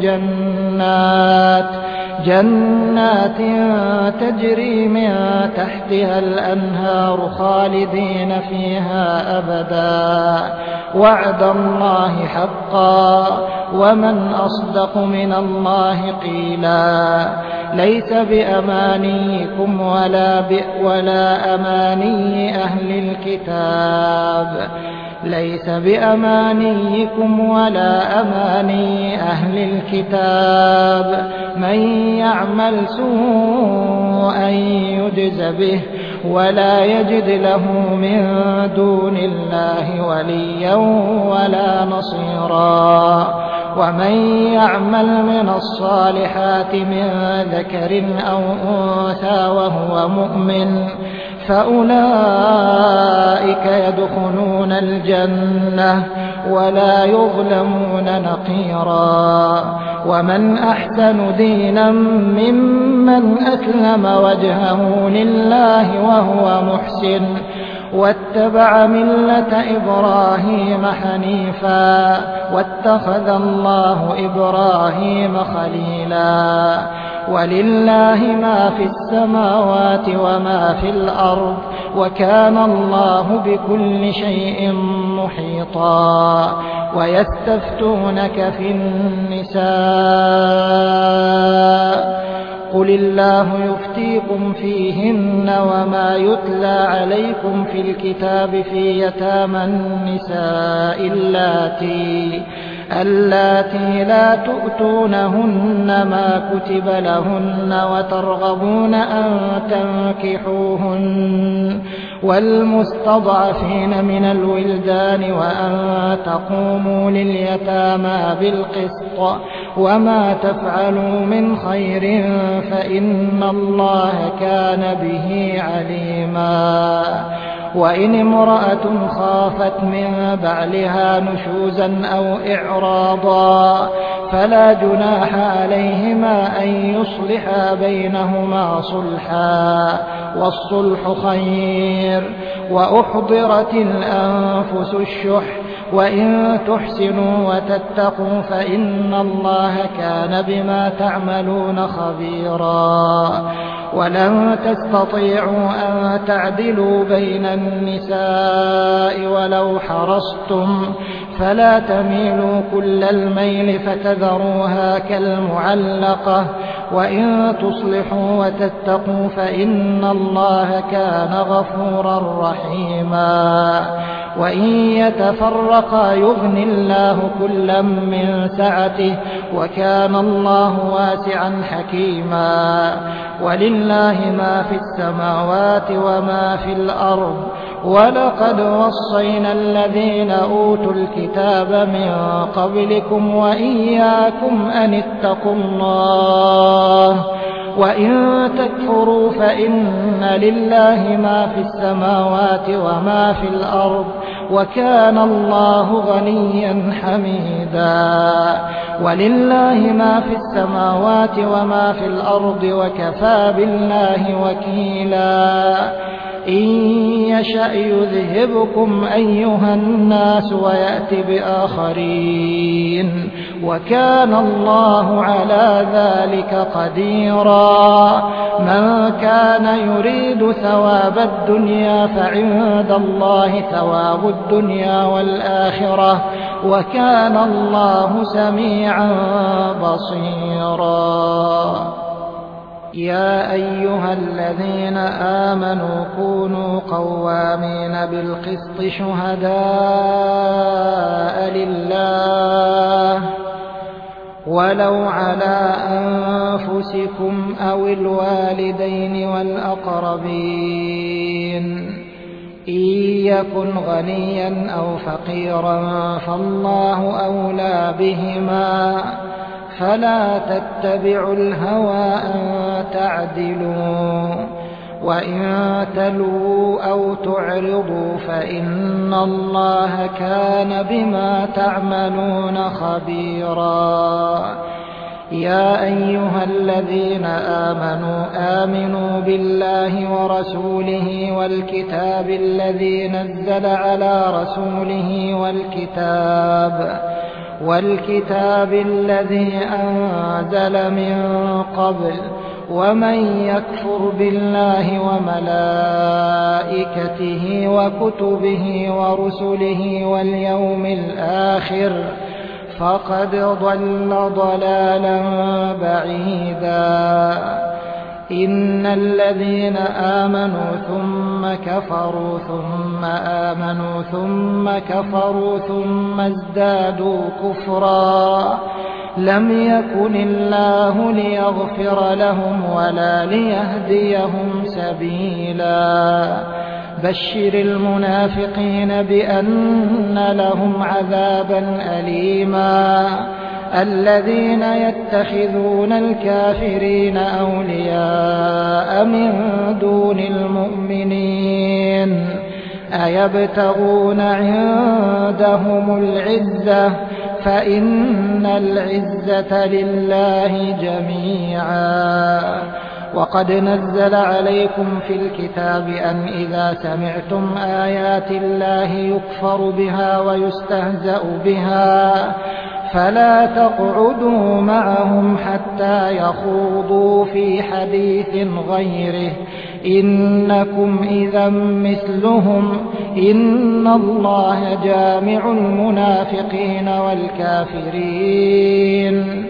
جنات تجري من تحتها الأنهار خالدين فيها أبدا وعد الله حقا ومن أصدق من الله قيلا ليس بأمانيكم ولا أماني أهل الكتاب ليس بأمانيكم ولا أماني أهل الكتاب من يعمل سوءا يجز به ولا يجد له من دون الله وليا ولا نصيرا ومن يعمل من الصالحات من ذكر أو أنثى وهو مؤمن فأولئك يدخلون الجنة ولا يظلمون نقيرا ومن أحسن دينا ممن أسلم وجهه لله وهو محسن واتبع ملة إبراهيم حنيفا واتخذ الله إبراهيم خليلا ولله ما في السماوات وما في الأرض وكان الله بكل شيء محيطا ويستفتونك في النساء قل الله يفتيكم فيهن وما يتلى عليكم في الكتاب في يتامى النساء اللاتي لا تؤتونهن ما كتب لهن وترغبون أن تنكحوهن والمستضعفين من الولدان وأن تقوموا لليتامى بالقسط وما تفعلوا من خير فإن الله كان به عليما وإن امرأة خافت من بعلها نشوزا أو إعراضا فلا جناح عليهما أن يصلحا بينهما صلحا والصلح خير وأحضرت الأنفس الشح وإن تحسنوا وتتقوا فإن الله كان بما تعملون خبيرا ولن تستطيعوا أن تعدلوا بين النساء ولو حرصتم فلا تميلوا كل الميل فتذروها كالمعلقة وإن تصلحوا وتتقوا فإن الله كان غفورا رحيما وإن يتفرقا يغني الله كلا من سعته وكان الله واسعا حكيما ولله ما في السماوات وما في الأرض ولقد وصينا الذين أوتوا الكتاب من قبلكم وإياكم أن اتقوا الله وإن تكفروا فإن لله ما في السماوات وما في الأرض وكان الله غنيا حميدا ولله ما في السماوات وما في الأرض وكفى بالله وكيلا إن يشأ يذهبكم أيها الناس ويأت بآخرين وكان الله على ذلك قديرا من كان يريد ثواب الدنيا فعند الله ثواب الدنيا والآخرة وكان الله سميعا بصيرا يا أيها الذين آمنوا كونوا قوامين بالقسط شهداء لله ولو على أنفسكم أو الوالدين والأقربين إن يكن غنيا أو فقيرا فالله أولى بهما فلا تتبعوا الهوى أن تعدلوا وإن تلووا أو تعرضوا فإن الله كان بما تعملون خبيرا يا أيها الذين آمنوا بالله ورسوله والكتاب الذي نزل على رسوله والكتاب الذي أنزل من قبل ومن يكفر بالله وملائكته وكتبه ورسله واليوم الآخر فقد ضل ضلالا بعيدا إن الذين آمنوا ثم كفروا ثم آمنوا ثم كفروا ثم ازدادوا كفرا لم يكن الله ليغفر لهم ولا ليهديهم سبيلا بشر المنافقين بأن لهم عذابا أليما الذين يتخذون الكافرين أولياء من دون المؤمنين أيبتغون عندهم العزة فإن العزة لله جميعا وقد نزل عليكم في الكتاب أن إذا سمعتم آيات الله يكفر بها ويستهزأ بها فلا تقعدوا معهم حتى يخوضوا في حديث غيره إنكم إذا مثلهم إن الله جامع المنافقين والكافرين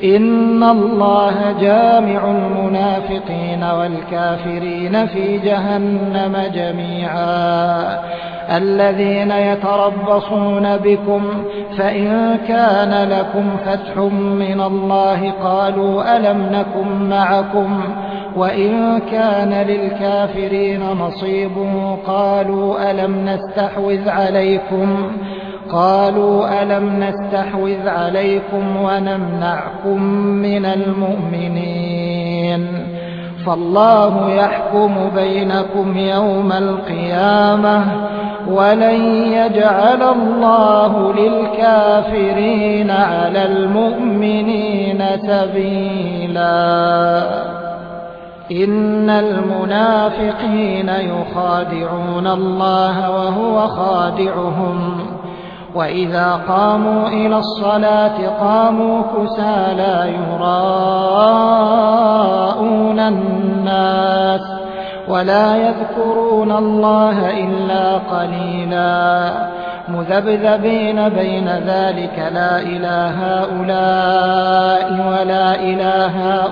في جهنم جميعا الذين يتربصون بكم فإن كان لكم فتح من الله قالوا ألم نكن معكم وإن كان للكافرين نصيب قالوا ألم نستحوذ عليكم ونمنعكم من المؤمنين فالله يحكم بينكم يوم القيامة ولن يجعل الله للكافرين على المؤمنين سبيلا إن المنافقين يخادعون الله وهو خادعهم وإذا قاموا إلى الصلاة قاموا كسالى يراءون الناس ولا يذكرون الله إلا قليلا مذبذبين بين ذلك لا إله هؤلاء ولا إله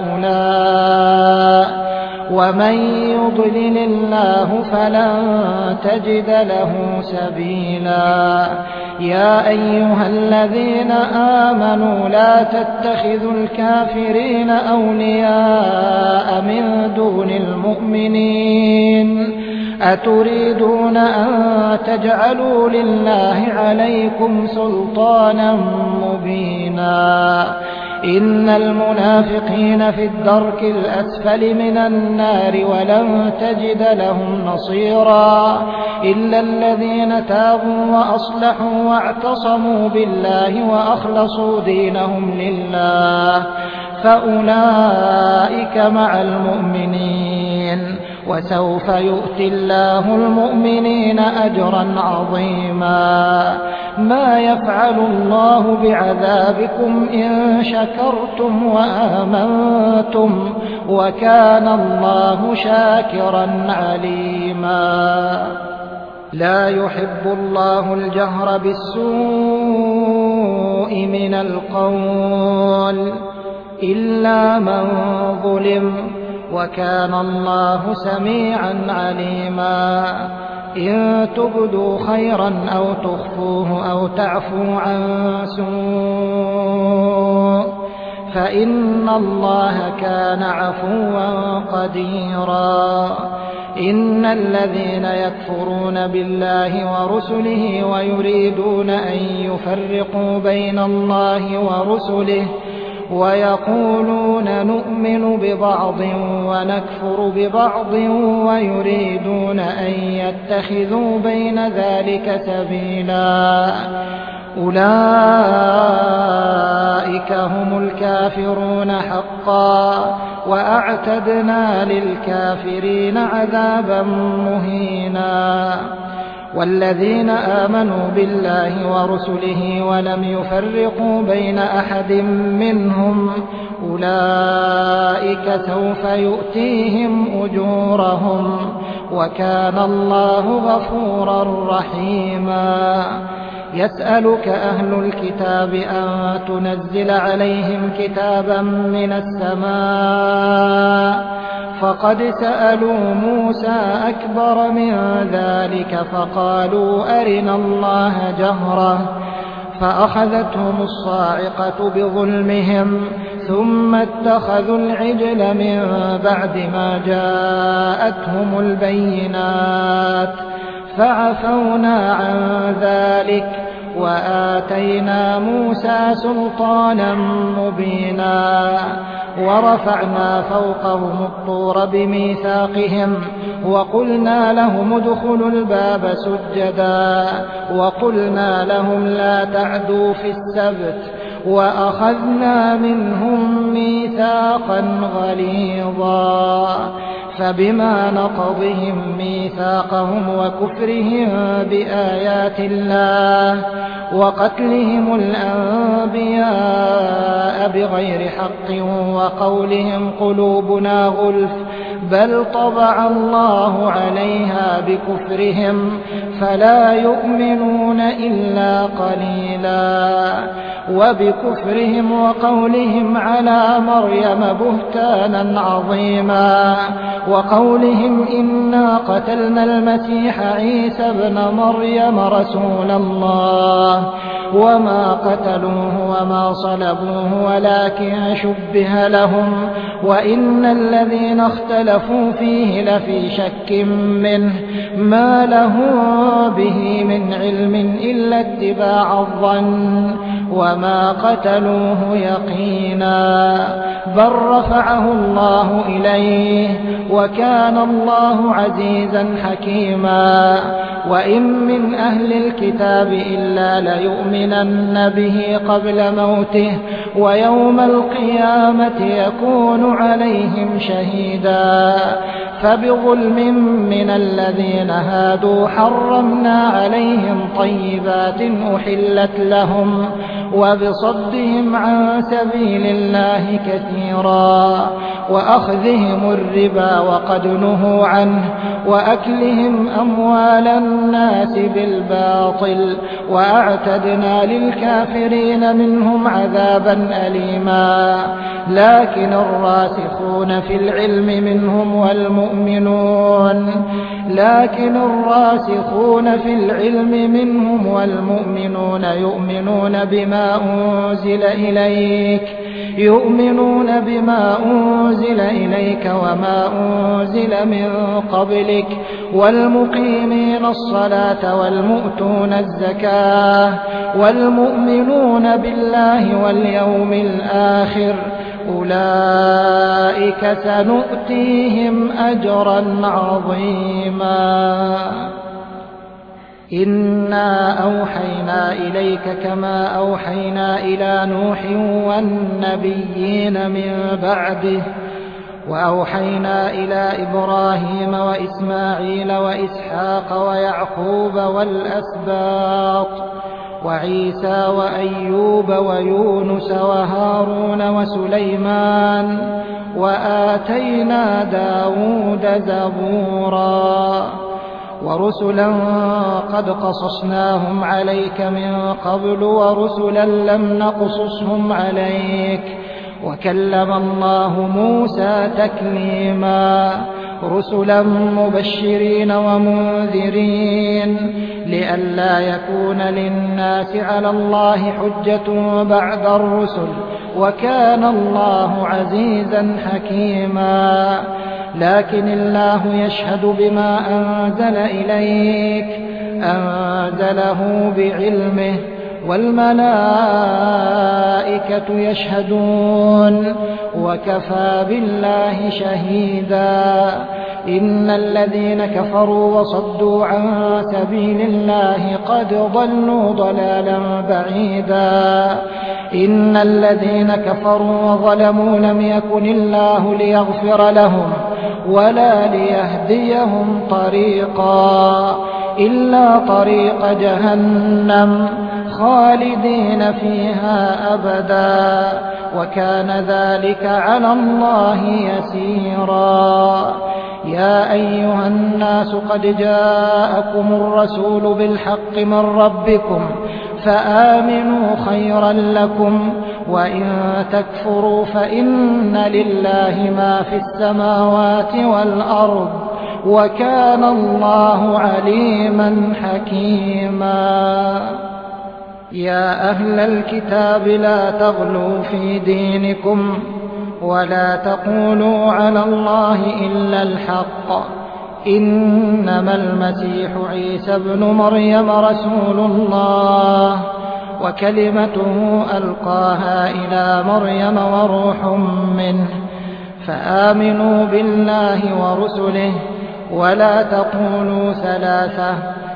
هؤلاء ومن يضلل الله فلن تجد له سبيلا يا أيها الذين آمنوا لا تتخذوا الكافرين أولياء من دون المؤمنين أتريدون أن تجعلوا لله عليكم سلطانا مبينا إن المنافقين في الدرك الأسفل من النار ولن تجد لهم نصيرا إلا الذين تابوا وأصلحوا واعتصموا بالله وأخلصوا دينهم لله فأولئك مع المؤمنين وسوف يؤتي الله المؤمنين أجرا عظيما ما يفعل الله بعذابكم إن شكرتم وآمنتم وكان الله شاكرا عليما لا يحب الله الجهر بالسوء من القول إلا من ظلم وكان الله سميعا عليما إن تبدوا خيرا أو تخفوه أو تعفوا عن سوء فإن الله كان عفوا قديرا إن الذين يكفرون بالله ورسله ويريدون أن يفرقوا بين الله ورسله ويقولون نؤمن ببعض ونكفر ببعض ويريدون أن يتخذوا بين ذلك سبيلا أولئك هم الكافرون حقا وأعتدنا للكافرين عذابا مهينا والذين آمنوا بالله ورسله ولم يفرقوا بين أحد منهم أولئك سوف يؤتيهم أجورهم وكان الله غفورا رحيما يسألك أهل الكتاب أن تنزل عليهم كتابا من السماء فقد سألوا موسى أكبر من ذلك فقالوا أرنا الله جهرة فأخذتهم الصاعقة بظلمهم ثم اتخذوا العجل من بعد ما جاءتهم البينات فعفونا عن ذلك وآتينا موسى سلطانا مبينا ورفعنا فوقهم الطور بميثاقهم وقلنا لهم ادخلوا الباب سجدا وقلنا لهم لا تعدوا في السبت وأخذنا منهم ميثاقا غليظا فبما نقضهم ميثاقهم وكفرهم بآيات الله وقتلهم الأنبياء بغير حق وقولهم قلوبنا غلف بل طبع الله عليها بكفرهم فلا يؤمنون إلا قليلا وبكفرهم وقولهم على مريم بهتانا عظيما وقولهم إنا قتلنا المسيح عيسى ابن مريم رسول الله وما قتلوه وما صلبوه ولكن شبه لهم وإن الذين اختلفوا فيه لفي شك منه ما له به من علم إلا اتباع الظن وما قتلوه يقينا بل رفعه الله إليه وكان الله عزيزا حكيما وإن من أهل الكتاب إلا ليؤمنن به قبل موته ويوم القيامة يكون عليهم شهيدا فبظلم من الذين هادوا حرمنا عليهم طيبات أحلت لهم وبصدهم عن سبيل الله كثيرا وأخذهم الربا وقد نهوا عنه وأكلهم أموال الناس بالباطل وأعتدنا للكافرين منهم عذابا أليما لكن الراسخون في العلم منهم والمؤمنون يؤمنون بما أنزل إليك وما أنزل من قبلك والمقيمين الصلاة والمؤتون الزكاة والمؤمنون بالله واليوم الآخر أولئك سنؤتيهم أجرا عظيما إنا أوحينا إليك كما أوحينا إلى نوح والنبيين من بعده وأوحينا إلى إبراهيم وإسماعيل وإسحاق ويعقوب والأسباط وعيسى وأيوب ويونس وهارون وسليمان وآتينا داود زبورا ورسلا قد قصصناهم عليك من قبل ورسلا لم نقصصهم عليك وكلم الله موسى تكليما رسلا مبشرين ومنذرين لئلا يكون للناس على الله حجة بعد الرسل وكان الله عزيزا حكيما لكن الله يشهد بما أنزل إليك أنزله بعلمه والملائكة يشهدون وكفى بالله شهيدا إن الذين كفروا وصدوا عن سبيل الله قد ضلوا ضلالا بعيدا إن الذين كفروا وظلموا لم يكن الله ليغفر لهم ولا ليهديهم طريقا إلا طريق جهنم خالدين فيها أبدا وكان ذلك على الله يسيرا يا أيها الناس قد جاءكم الرسول بالحق من ربكم فآمنوا خيرا لكم وإن تكفروا فإن لله ما في السماوات والأرض وكان الله عليما حكيما. يا أهل الكتاب لا تغلوا في دينكم ولا تقولوا على الله إلا الحق إنما المسيح عيسى ابن مريم رسول الله وكلمته ألقاها إلى مريم وروح منه فآمنوا بالله ورسله ولا تقولوا ثلاثة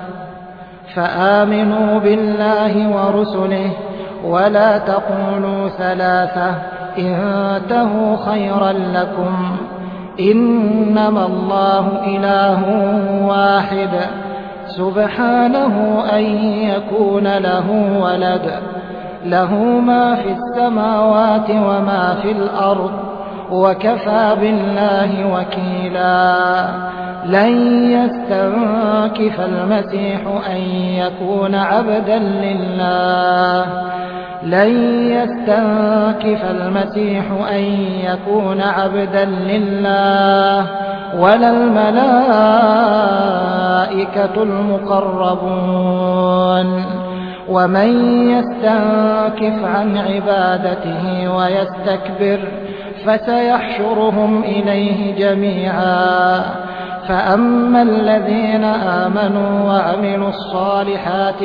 فآمنوا بالله ورسله ولا تقولوا ثلاثة انتهوا خيرا لكم إنما الله إله واحد سبحانه أن يكون له ولد له ما في السماوات وما في الأرض وكفى بالله وكيلا. لن يستنكف المسيح أن يكون عبدا لله لن يستنكف المسيح أن يكون عبدا لله ولا الملائكة المقربون ومن يستنكف عن عبادته ويستكبر فسيحشرهم إليه جميعا. فأما الذين آمنوا وعملوا الصالحات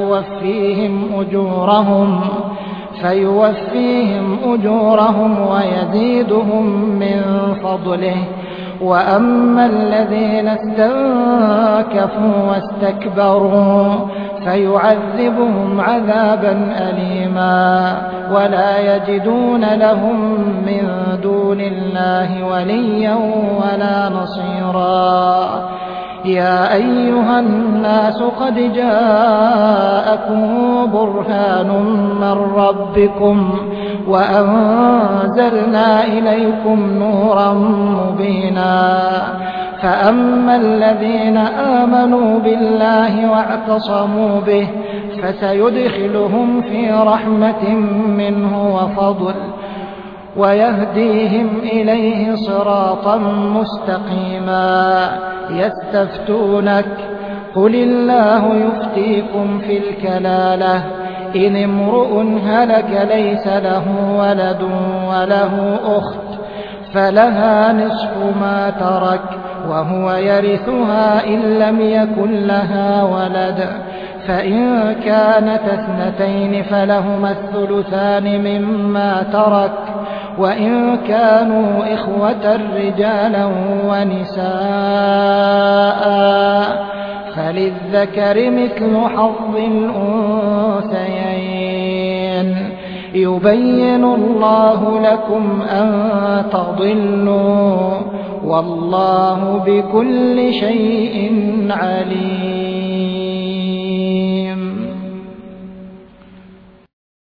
فيوفيهم أجورهم ويزيدهم من فضله. وأما الذين استنكفوا واستكبروا فيعذبهم عذابا أليما ولا يجدون لهم من دون الله وليا ولا نصيرا. يا أيها الناس قد جاءكم برهان من ربكم وأنزلنا إليكم نورا مبينا. فأما الذين آمنوا بالله واعتصموا به فسيدخلهم في رحمة منه وفضل ويهديهم إليه صراطا مستقيما. يستفتونك قل الله يفتيكم في الكلالة إن امرؤ هلك ليس له ولد وله أخت فلها نصف ما ترك وهو يرثها إن لم يكن لها ولد فإن كانت اثنتين فلهما الثلثان مما ترك وإن كانوا إخوة رجالا ونساء فللذكر مثل حظ الأنثيين. يبين الله لكم أن تضلوا والله بكل شيء عليم.